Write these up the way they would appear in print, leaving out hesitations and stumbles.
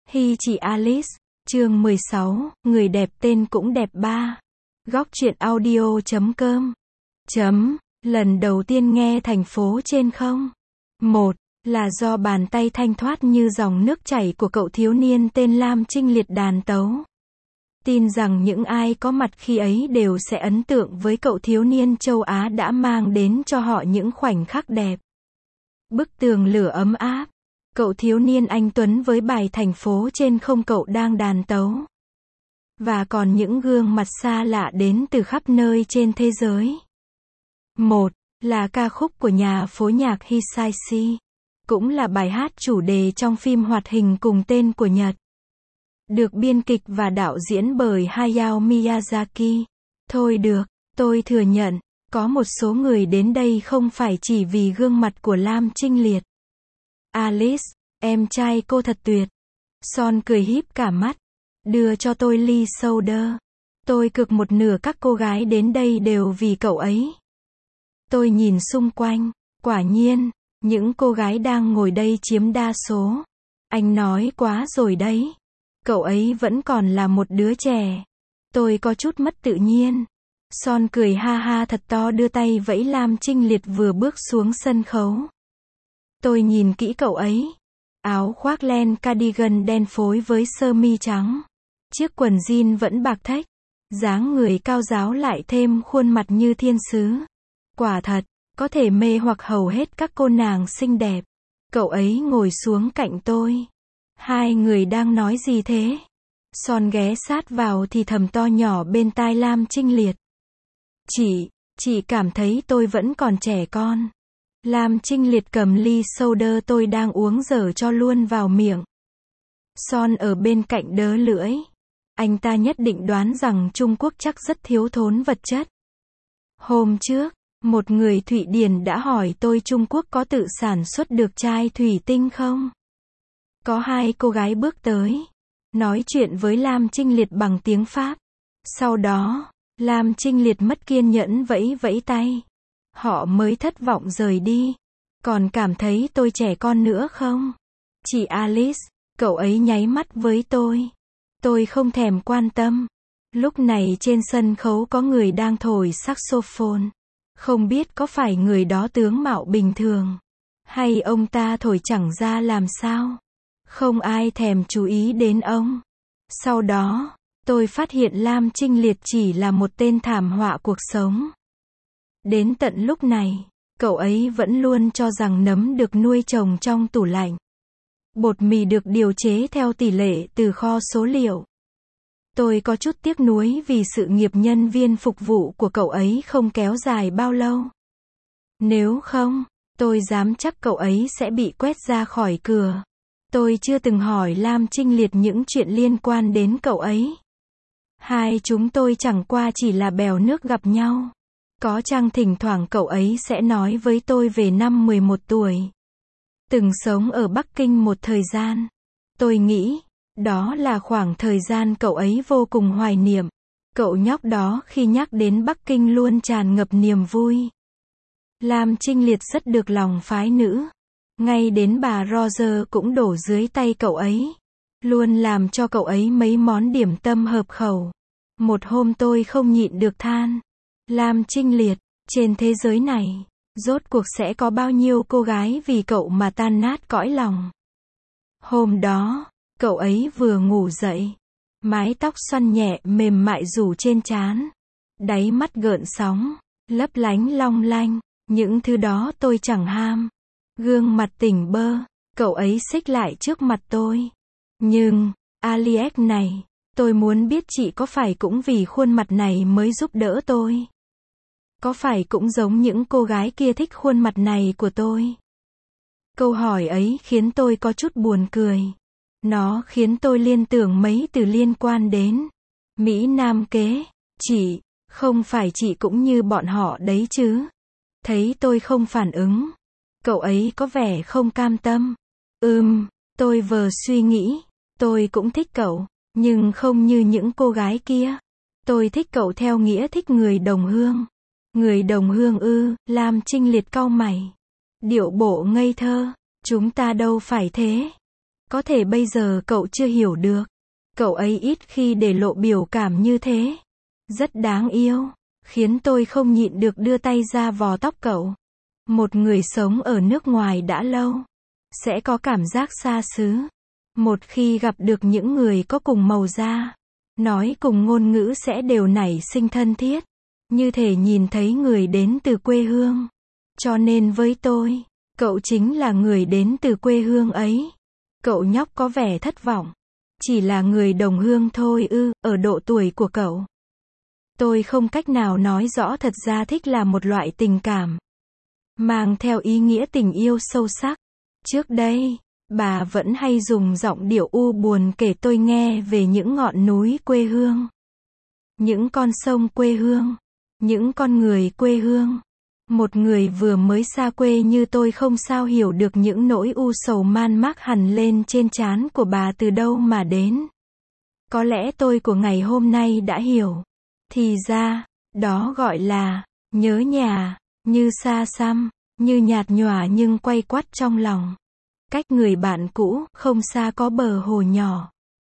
Hi chị Alice, chương 16, người đẹp tên cũng đẹp ba. Góc truyện audio.com. Lần đầu tiên nghe thành phố trên không? Một, là do bàn tay thanh thoát như dòng nước chảy của cậu thiếu niên tên Lam Trinh Liệt đàn tấu. Tin rằng những ai có mặt khi ấy đều sẽ ấn tượng với cậu thiếu niên châu Á đã mang đến cho họ những khoảnh khắc đẹp. Bức tường lửa ấm áp. Cậu thiếu niên anh tuấn với bài thành phố trên không cậu đang đàn tấu. Và còn những gương mặt xa lạ đến từ khắp nơi trên thế giới. Một, là ca khúc của nhà phối nhạc Hisaishi. Cũng là bài hát chủ đề trong phim hoạt hình cùng tên của Nhật. Được biên kịch và đạo diễn bởi Hayao Miyazaki. Thôi được, tôi thừa nhận, có một số người đến đây không phải chỉ vì gương mặt của Lam Trinh Liệt. Alice, em trai cô thật tuyệt. Son cười híp cả mắt. Đưa cho tôi ly soda. Tôi cực một nửa các cô gái đến đây đều vì cậu ấy. Tôi nhìn xung quanh. Quả nhiên, những cô gái đang ngồi đây chiếm đa số. Anh nói quá rồi đấy. Cậu ấy vẫn còn là một đứa trẻ. Tôi có chút mất tự nhiên. Son cười ha ha thật to đưa tay vẫy Lam Trinh Liệt vừa bước xuống sân khấu. Tôi nhìn kỹ cậu ấy. Áo khoác len cardigan đen phối với sơ mi trắng. Chiếc quần jean vẫn bạc thách. Dáng người cao ráo lại thêm khuôn mặt như thiên sứ. Quả thật, có thể mê hoặc hầu hết các cô nàng xinh đẹp. Cậu ấy ngồi xuống cạnh tôi. Hai người đang nói gì thế? Son ghé sát vào thì thầm to nhỏ bên tai Lam Trinh Liệt. Chị cảm thấy tôi vẫn còn trẻ con. Lam Trinh Liệt cầm ly soda tôi đang uống dở cho luôn vào miệng. Son ở bên cạnh đớ lưỡi. Anh ta nhất định đoán rằng Trung Quốc chắc rất thiếu thốn vật chất. Hôm trước, một người Thụy Điển đã hỏi tôi Trung Quốc có tự sản xuất được chai thủy tinh không? Có hai cô gái bước tới, nói chuyện với Lam Trinh Liệt bằng tiếng Pháp. Sau đó, Lam Trinh Liệt mất kiên nhẫn vẫy vẫy tay. Họ mới thất vọng rời đi. Còn cảm thấy tôi trẻ con nữa không? Chị Alice, cậu ấy nháy mắt với tôi. Tôi không thèm quan tâm. Lúc này trên sân khấu có người đang thổi saxophone. Không biết có phải người đó tướng mạo bình thường, hay ông ta thổi chẳng ra làm sao. Không ai thèm chú ý đến ông. Sau đó, tôi phát hiện Lam Trinh Liệt chỉ là một tên thảm họa cuộc sống. Đến tận lúc này, cậu ấy vẫn luôn cho rằng nấm được nuôi trồng trong tủ lạnh. Bột mì được điều chế theo tỷ lệ từ kho số liệu. Tôi có chút tiếc nuối vì sự nghiệp nhân viên phục vụ của cậu ấy không kéo dài bao lâu. Nếu không, tôi dám chắc cậu ấy sẽ bị quét ra khỏi cửa. Tôi chưa từng hỏi Lam Trinh Liệt những chuyện liên quan đến cậu ấy. Hai chúng tôi chẳng qua chỉ là bèo nước gặp nhau. Có chăng thỉnh thoảng cậu ấy sẽ nói với tôi về năm 11 tuổi. Từng sống ở Bắc Kinh một thời gian. Tôi nghĩ, đó là khoảng thời gian cậu ấy vô cùng hoài niệm. Cậu nhóc đó khi nhắc đến Bắc Kinh luôn tràn ngập niềm vui. Lam Trinh Liệt rất được lòng phái nữ. Ngay đến bà Roger cũng đổ dưới tay cậu ấy. Luôn làm cho cậu ấy mấy món điểm tâm hợp khẩu. Một hôm tôi không nhịn được than. Lam Trinh Liệt, trên thế giới này, rốt cuộc sẽ có bao nhiêu cô gái vì cậu mà tan nát cõi lòng. Hôm đó, cậu ấy vừa ngủ dậy. Mái tóc xoăn nhẹ mềm mại rủ trên trán. Đáy mắt gợn sóng, lấp lánh long lanh. Những thứ đó tôi chẳng ham. Gương mặt tỉnh bơ, cậu ấy xích lại trước mặt tôi. Nhưng, Alice này, tôi muốn biết chị có phải cũng vì khuôn mặt này mới giúp đỡ tôi? Có phải cũng giống những cô gái kia thích khuôn mặt này của tôi? Câu hỏi ấy khiến tôi có chút buồn cười. Nó khiến tôi liên tưởng mấy từ liên quan đến Mỹ Nam kế. Chị, không phải chị cũng như bọn họ đấy chứ? Thấy tôi không phản ứng, cậu ấy có vẻ không cam tâm. Tôi vờ suy nghĩ. Tôi cũng thích cậu, nhưng không như những cô gái kia. Tôi thích cậu theo nghĩa thích người đồng hương. Người đồng hương ư? Lam Trinh Liệt cau mày. Điệu bộ ngây thơ. Chúng ta đâu phải thế. Có thể bây giờ cậu chưa hiểu được. Cậu ấy ít khi để lộ biểu cảm như thế. Rất đáng yêu. Khiến tôi không nhịn được đưa tay ra vò tóc cậu. Một người sống ở nước ngoài đã lâu. Sẽ có cảm giác xa xứ. Một khi gặp được những người có cùng màu da, nói cùng ngôn ngữ sẽ đều nảy sinh thân thiết. Như thể nhìn thấy người đến từ quê hương. Cho nên với tôi, cậu chính là người đến từ quê hương ấy. Cậu nhóc có vẻ thất vọng. Chỉ là người đồng hương thôi ư, ở độ tuổi của cậu. Tôi không cách nào nói rõ thật ra thích là một loại tình cảm. Mang theo ý nghĩa tình yêu sâu sắc. Trước đây, bà vẫn hay dùng giọng điệu u buồn kể tôi nghe về những ngọn núi quê hương. Những con sông quê hương. Những con người quê hương. Một người vừa mới xa quê như tôi không sao hiểu được những nỗi u sầu man mác hằn lên trên trán của bà từ đâu mà đến. Có lẽ tôi của ngày hôm nay đã hiểu. Thì ra, đó gọi là nhớ nhà, như xa xăm, như nhạt nhòa nhưng quay quắt trong lòng. Cách người bạn cũ, không xa có bờ hồ nhỏ.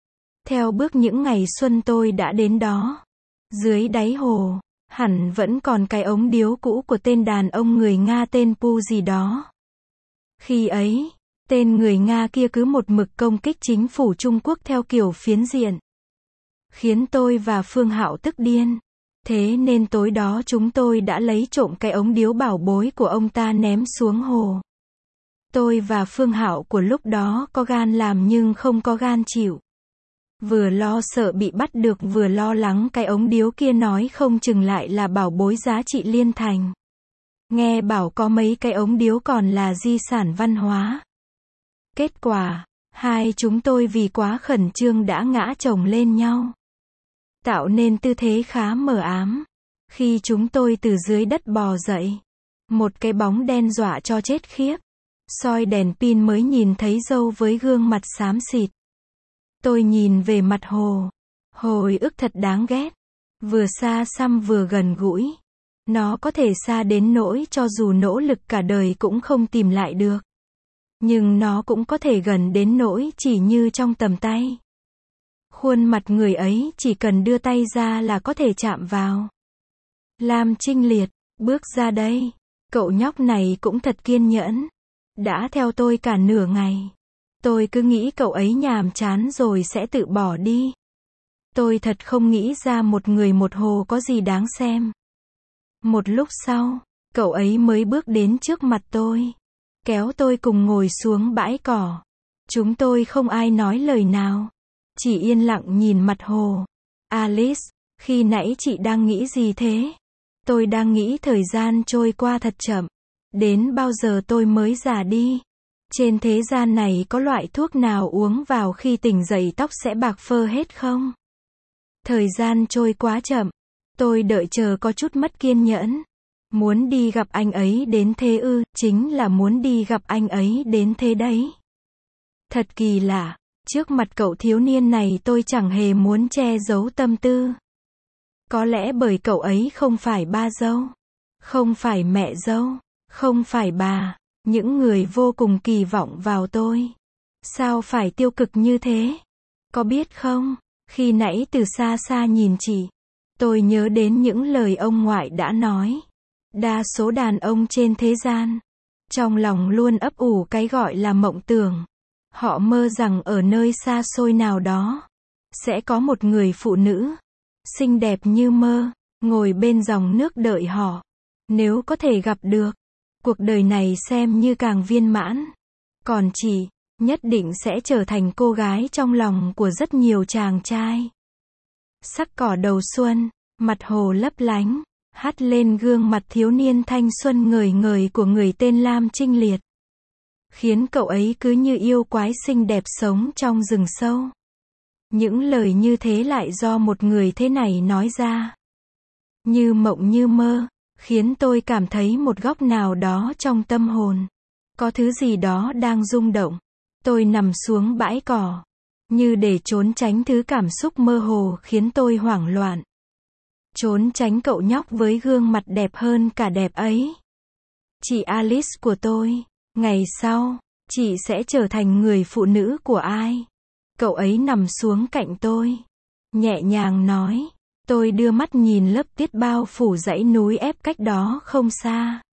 Theo bước những ngày xuân tôi đã đến đó. Dưới đáy hồ, hẳn vẫn còn cái ống điếu cũ của tên đàn ông người Nga tên Pu gì đó. Khi ấy, tên người Nga kia cứ một mực công kích chính phủ Trung Quốc theo kiểu phiến diện. Khiến tôi và Phương Hạo tức điên. Thế nên tối đó chúng tôi đã lấy trộm cái ống điếu bảo bối của ông ta ném xuống hồ. Tôi và Phương Hạo của lúc đó có gan làm nhưng không có gan chịu. Vừa lo sợ bị bắt được vừa lo lắng cái ống điếu kia nói không chừng lại là bảo bối giá trị liên thành. Nghe bảo có mấy cái ống điếu còn là di sản văn hóa. Kết quả, hai chúng tôi vì quá khẩn trương đã ngã chồng lên nhau. Tạo nên tư thế khá mờ ám. Khi chúng tôi từ dưới đất bò dậy, một cái bóng đen dọa cho chết khiếp. Soi đèn pin mới nhìn thấy dâu với gương mặt xám xịt. Tôi nhìn về mặt hồ. Hồi ức thật đáng ghét. Vừa xa xăm vừa gần gũi. Nó có thể xa đến nỗi cho dù nỗ lực cả đời cũng không tìm lại được. Nhưng nó cũng có thể gần đến nỗi chỉ như trong tầm tay. Khuôn mặt người ấy chỉ cần đưa tay ra là có thể chạm vào. Lam Trinh Liệt, bước ra đây. Cậu nhóc này cũng thật kiên nhẫn. Đã theo tôi cả nửa ngày. Tôi cứ nghĩ cậu ấy nhàm chán rồi sẽ tự bỏ đi. Tôi thật không nghĩ ra một người một hồ có gì đáng xem. Một lúc sau, cậu ấy mới bước đến trước mặt tôi. Kéo tôi cùng ngồi xuống bãi cỏ. Chúng tôi không ai nói lời nào. Chỉ yên lặng nhìn mặt hồ. Alice, khi nãy chị đang nghĩ gì thế? Tôi đang nghĩ thời gian trôi qua thật chậm. Đến bao giờ tôi mới già đi? Trên thế gian này có loại thuốc nào uống vào khi tỉnh dậy tóc sẽ bạc phơ hết không? Thời gian trôi quá chậm. Tôi đợi chờ có chút mất kiên nhẫn. Muốn đi gặp anh ấy đến thế ư, chính là muốn đi gặp anh ấy đến thế đấy. Thật kỳ lạ, trước mặt cậu thiếu niên này tôi chẳng hề muốn che giấu tâm tư. Có lẽ bởi cậu ấy không phải ba dâu, không phải mẹ dâu, không phải bà, những người vô cùng kỳ vọng vào tôi. Sao phải tiêu cực như thế? Có biết không, khi nãy từ xa xa nhìn chị, tôi nhớ đến những lời ông ngoại đã nói. Đa số đàn ông trên thế gian, trong lòng luôn ấp ủ cái gọi là mộng tưởng. Họ mơ rằng ở nơi xa xôi nào đó, sẽ có một người phụ nữ, xinh đẹp như mơ, ngồi bên dòng nước đợi họ. Nếu có thể gặp được, cuộc đời này xem như càng viên mãn. Còn chị, nhất định sẽ trở thành cô gái trong lòng của rất nhiều chàng trai. Sắc cỏ đầu xuân, mặt hồ lấp lánh, hắt lên gương mặt thiếu niên thanh xuân ngời ngời của người tên Lam Trinh Liệt. Khiến cậu ấy cứ như yêu quái xinh đẹp sống trong rừng sâu. Những lời như thế lại do một người thế này nói ra. Như mộng như mơ, khiến tôi cảm thấy một góc nào đó trong tâm hồn. Có thứ gì đó đang rung động. Tôi nằm xuống bãi cỏ, như để trốn tránh thứ cảm xúc mơ hồ khiến tôi hoảng loạn. Trốn tránh cậu nhóc với gương mặt đẹp hơn cả đẹp ấy. Chị Alice của tôi. Ngày sau, Chị sẽ trở thành người phụ nữ của ai? Cậu ấy nằm xuống cạnh tôi, nhẹ nhàng nói. Tôi đưa mắt nhìn lớp tuyết bao phủ dãy núi ép cách đó không xa.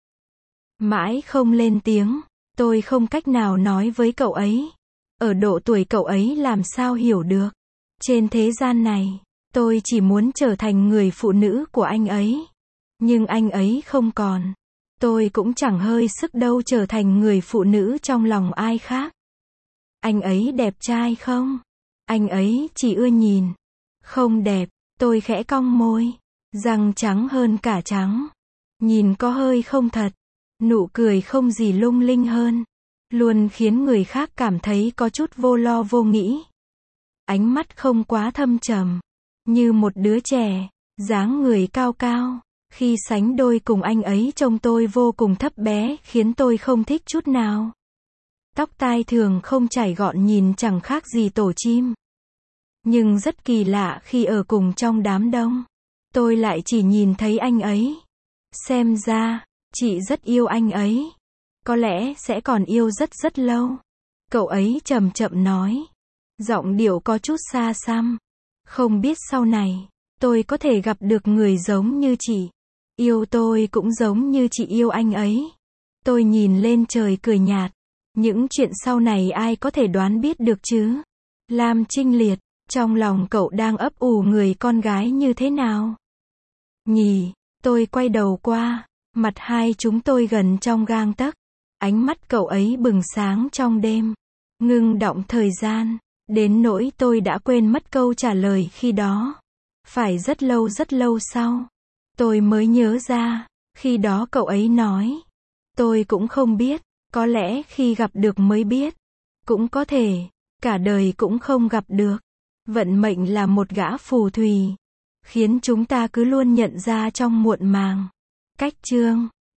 Mãi không lên tiếng, tôi không cách nào nói với cậu ấy. Ở độ tuổi cậu ấy làm sao hiểu được. Trên thế gian này, tôi chỉ muốn trở thành người phụ nữ của anh ấy. Nhưng anh ấy không còn. Tôi cũng chẳng hơi sức đâu trở thành người phụ nữ trong lòng ai khác. Anh ấy đẹp trai không? Anh ấy chỉ ưa nhìn. Không đẹp, tôi khẽ cong môi. Răng trắng hơn cả trắng. Nhìn có hơi không thật. Nụ cười không gì lung linh hơn. Luôn khiến người khác cảm thấy có chút vô lo vô nghĩ. Ánh mắt không quá thâm trầm. Như một đứa trẻ. Dáng người cao cao. Khi sánh đôi cùng anh ấy trông tôi vô cùng thấp bé, khiến tôi không thích chút nào. Tóc tai thường không chải gọn nhìn chẳng khác gì tổ chim. Nhưng rất kỳ lạ khi ở cùng trong đám đông. Tôi lại chỉ nhìn thấy anh ấy. Xem ra, chị rất yêu anh ấy. Có lẽ sẽ còn yêu rất rất lâu. Cậu ấy chậm chậm nói. Giọng điệu có chút xa xăm. Không biết sau này, tôi có thể gặp được người giống như chị. Yêu tôi cũng giống như chị yêu anh ấy. Tôi nhìn lên trời cười nhạt. Những chuyện sau này ai có thể đoán biết được chứ? Lam Trinh Liệt, trong lòng cậu đang ấp ủ người con gái như thế nào? Nhỉ, tôi quay đầu qua, mặt hai chúng tôi gần trong gang tấc. Ánh mắt cậu ấy bừng sáng trong đêm, ngưng đọng thời gian, đến nỗi tôi đã quên mất câu trả lời khi đó. Phải rất lâu sau, tôi mới nhớ ra, khi đó cậu ấy nói. Tôi cũng không biết, có lẽ khi gặp được mới biết. Cũng có thể, cả đời cũng không gặp được. Vận mệnh là một gã phù thủy, khiến chúng ta cứ luôn nhận ra trong muộn màng. Cách chương